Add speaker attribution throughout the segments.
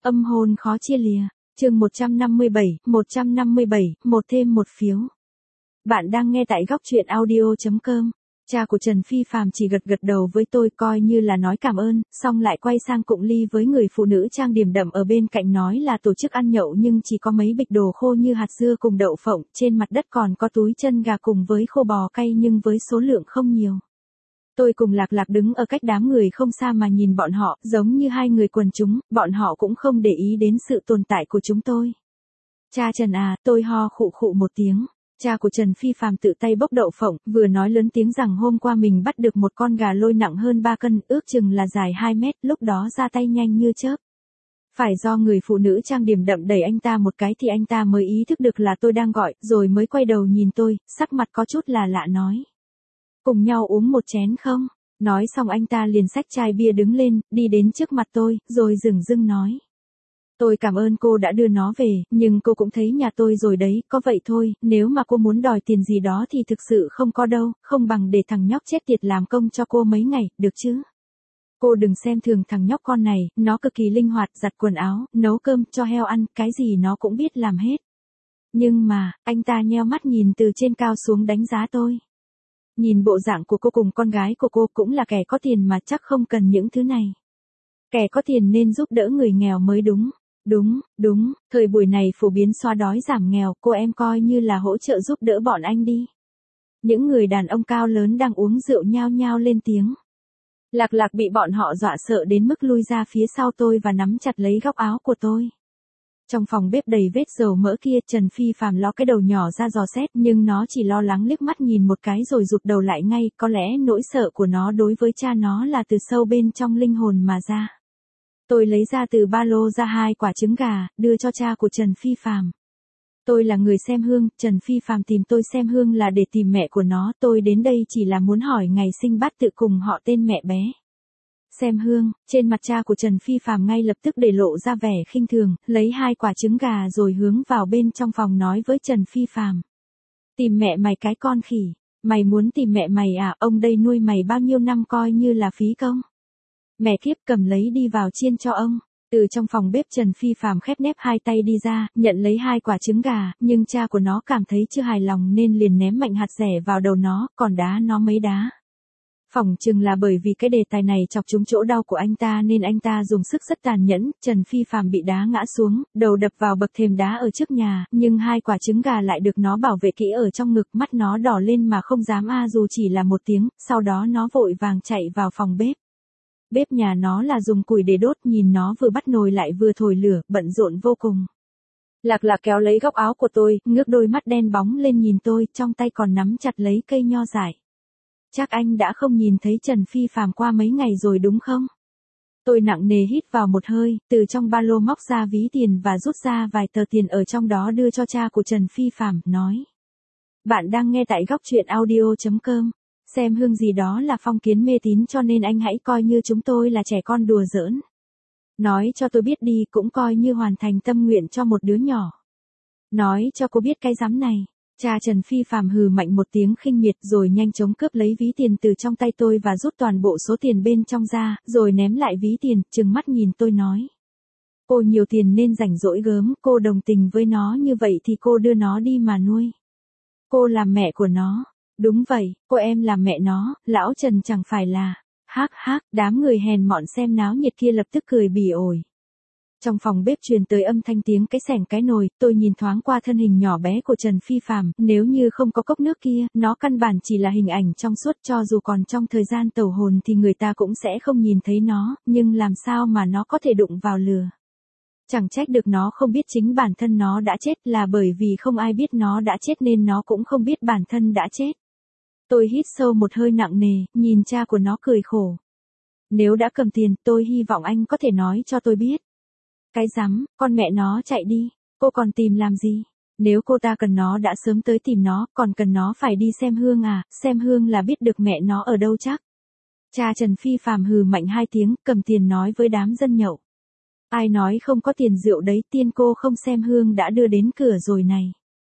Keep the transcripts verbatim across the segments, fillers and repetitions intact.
Speaker 1: Âm hồn khó chia lìa. Chương một trăm năm mươi bảy, một trăm năm mươi bảy, một thêm một phiếu. Bạn đang nghe tại góc truyện audio chấm com. Cha của Trần Phi Phàm chỉ gật gật đầu với tôi coi như là nói cảm ơn, xong lại quay sang cụng ly với người phụ nữ trang điểm đậm ở bên cạnh nói là tổ chức ăn nhậu nhưng chỉ có mấy bịch đồ khô như hạt dưa cùng đậu phộng, trên mặt đất còn có túi chân gà cùng với khô bò cay nhưng với số lượng không nhiều. Tôi cùng Lạc Lạc đứng ở cách đám người không xa mà nhìn bọn họ, giống như hai người quần chúng, bọn họ cũng không để ý đến sự tồn tại của chúng tôi. Cha Trần à, tôi ho khụ khụ một tiếng. Cha của Trần Phi Phàm tự tay bốc đậu phộng, vừa nói lớn tiếng rằng hôm qua mình bắt được một con gà lôi nặng hơn ba cân, ước chừng là dài hai mét, lúc đó ra tay nhanh như chớp. Phải do người phụ nữ trang điểm đậm đẩy anh ta một cái thì anh ta mới ý thức được là tôi đang gọi, rồi mới quay đầu nhìn tôi, sắc mặt có chút là lạ nói. Cùng nhau uống một chén không? Nói xong anh ta liền xách chai bia đứng lên, đi đến trước mặt tôi, rồi dửng dưng nói. Tôi cảm ơn cô đã đưa nó về, nhưng cô cũng thấy nhà tôi rồi đấy, có vậy thôi, nếu mà cô muốn đòi tiền gì đó thì thực sự không có đâu, không bằng để thằng nhóc chết tiệt làm công cho cô mấy ngày, được chứ? Cô đừng xem thường thằng nhóc con này, nó cực kỳ linh hoạt, giặt quần áo, nấu cơm, cho heo ăn, cái gì nó cũng biết làm hết. Nhưng mà, anh ta nheo mắt nhìn từ trên cao xuống đánh giá tôi. Nhìn bộ dạng của cô cùng con gái của cô cũng là kẻ có tiền mà chắc không cần những thứ này. Kẻ có tiền nên giúp đỡ người nghèo mới đúng. Đúng, đúng, thời buổi này phổ biến xóa đói giảm nghèo, cô em coi như là hỗ trợ giúp đỡ bọn anh đi. Những người đàn ông cao lớn đang uống rượu nhao nhao lên tiếng. Lạc Lạc bị bọn họ dọa sợ đến mức lui ra phía sau tôi và nắm chặt lấy góc áo của tôi. Trong phòng bếp đầy vết dầu mỡ kia, Trần Phi Phàm ló cái đầu nhỏ ra dò xét, nhưng nó chỉ lo lắng liếc mắt nhìn một cái rồi rụt đầu lại ngay, có lẽ nỗi sợ của nó đối với cha nó là từ sâu bên trong linh hồn mà ra. Tôi lấy ra từ ba lô ra hai quả trứng gà, đưa cho cha của Trần Phi Phàm. Tôi là người xem hương, Trần Phi Phàm tìm tôi xem hương là để tìm mẹ của nó, tôi đến đây chỉ là muốn hỏi ngày sinh bát tự cùng họ tên mẹ bé. Xem hương, trên mặt cha của Trần Phi Phàm ngay lập tức để lộ ra vẻ khinh thường, lấy hai quả trứng gà rồi hướng vào bên trong phòng nói với Trần Phi Phàm. Tìm mẹ mày cái con khỉ, mày muốn tìm mẹ mày à, ông đây nuôi mày bao nhiêu năm coi như là phí công. Mẹ kiếp, cầm lấy đi vào chiên cho ông. Từ trong phòng bếp Trần Phi Phàm khép nép hai tay đi ra, nhận lấy hai quả trứng gà, nhưng cha của nó cảm thấy chưa hài lòng nên liền ném mạnh hạt rẻ vào đầu nó, còn đá nó mấy đá. Phỏng chừng là bởi vì cái đề tài này chọc trúng chỗ đau của anh ta nên anh ta dùng sức rất tàn nhẫn, Trần Phi Phàm bị đá ngã xuống, đầu đập vào bậc thềm đá ở trước nhà, nhưng hai quả trứng gà lại được nó bảo vệ kỹ ở trong ngực, mắt nó đỏ lên mà không dám a dù chỉ là một tiếng, sau đó nó vội vàng chạy vào phòng bếp. Bếp nhà nó là dùng củi để đốt, nhìn nó vừa bắt nồi lại vừa thổi lửa, bận rộn vô cùng. Lạc Lạc kéo lấy góc áo của tôi, ngước đôi mắt đen bóng lên nhìn tôi, trong tay còn nắm chặt lấy cây nho dại. Chắc anh đã không nhìn thấy Trần Phi Phàm qua mấy ngày rồi đúng không? Tôi nặng nề hít vào một hơi, từ trong ba lô móc ra ví tiền và rút ra vài tờ tiền ở trong đó đưa cho cha của Trần Phi Phàm, nói. Bạn đang nghe tại góc truyện audio chấm com. Xem hương gì đó là phong kiến mê tín cho nên anh hãy coi như chúng tôi là trẻ con đùa giỡn. Nói cho tôi biết đi, cũng coi như hoàn thành tâm nguyện cho một đứa nhỏ. Nói cho cô biết cái rắm này. Cha Trần Phi Phàm hừ mạnh một tiếng khinh miệt rồi nhanh chóng cướp lấy ví tiền từ trong tay tôi và rút toàn bộ số tiền bên trong ra, rồi ném lại ví tiền, trừng mắt nhìn tôi nói. Cô nhiều tiền nên rảnh rỗi gớm, cô đồng tình với nó như vậy thì cô đưa nó đi mà nuôi. Cô làm mẹ của nó. Đúng vậy, cô em làm mẹ nó, lão Trần chẳng phải là. Hác hác, đám người hèn mọn xem náo nhiệt kia lập tức cười bỉ ổi. Trong phòng bếp truyền tới âm thanh tiếng cái xẻng cái nồi, tôi nhìn thoáng qua thân hình nhỏ bé của Trần Phi Phàm, nếu như không có cốc nước kia, nó căn bản chỉ là hình ảnh trong suốt, cho dù còn trong thời gian tẩu hồn thì người ta cũng sẽ không nhìn thấy nó, nhưng làm sao mà nó có thể đụng vào lửa. Chẳng trách được nó không biết chính bản thân nó đã chết, là bởi vì không ai biết nó đã chết nên nó cũng không biết bản thân đã chết. Tôi hít sâu một hơi nặng nề, nhìn cha của nó cười khổ. Nếu đã cầm tiền, tôi hy vọng anh có thể nói cho tôi biết. Cái rắm, con mẹ nó chạy đi, cô còn tìm làm gì? Nếu cô ta cần nó đã sớm tới tìm nó, còn cần nó phải đi xem hương à, xem hương là biết được mẹ nó ở đâu chắc. Cha Trần Phi Phàm hừ mạnh hai tiếng, cầm tiền nói với đám dân nhậu. Ai nói không có tiền rượu đấy, tiên cô không xem hương đã đưa đến cửa rồi này.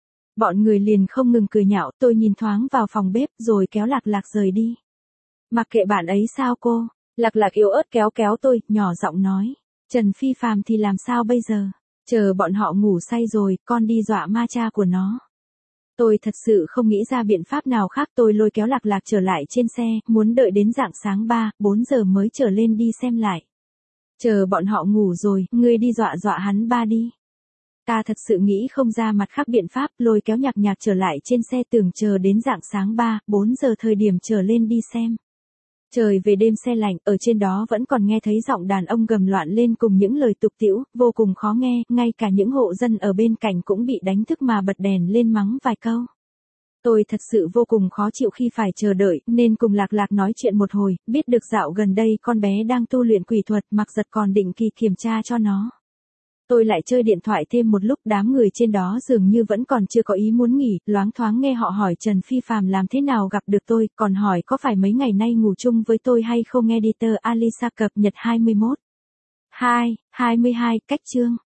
Speaker 1: Bọn người liền không ngừng cười nhạo, tôi nhìn thoáng vào phòng bếp rồi kéo Lạc Lạc rời đi. Mặc kệ bạn ấy sao cô, Lạc Lạc yếu ớt kéo kéo tôi, nhỏ giọng nói. Trần Phi Phàm thì làm sao bây giờ? Chờ bọn họ ngủ say rồi, con đi dọa ma cha của nó. Tôi thật sự không nghĩ ra biện pháp nào khác, tôi lôi kéo Lạc Lạc trở lại trên xe, muốn đợi đến rạng sáng ba, bốn giờ mới trở lên đi xem lại. Chờ bọn họ ngủ rồi, ngươi đi dọa dọa hắn ba đi. Ta thật sự nghĩ không ra mặt khác biện pháp, lôi kéo Nhạc Nhạc trở lại trên xe, tưởng chờ đến rạng sáng ba, bốn giờ thời điểm trở lên đi xem. Trời về đêm se lạnh, ở trên đó vẫn còn nghe thấy giọng đàn ông gầm loạn lên cùng những lời tục tĩu, vô cùng khó nghe, ngay cả những hộ dân ở bên cạnh cũng bị đánh thức mà bật đèn lên mắng vài câu. Tôi thật sự vô cùng khó chịu khi phải chờ đợi, nên cùng Lạc Lạc nói chuyện một hồi, biết được dạo gần đây con bé đang tu luyện quỷ thuật, Mặc Giật còn định kỳ kiểm tra cho nó. Tôi lại chơi điện thoại thêm một lúc, đám người trên đó dường như vẫn còn chưa có ý muốn nghỉ, loáng thoáng nghe họ hỏi Trần Phi Phàm làm thế nào gặp được tôi, còn hỏi có phải mấy ngày nay ngủ chung với tôi hay không. Editor Alisa cập nhật hai mươi mốt. hai, hai mươi hai, cách chương.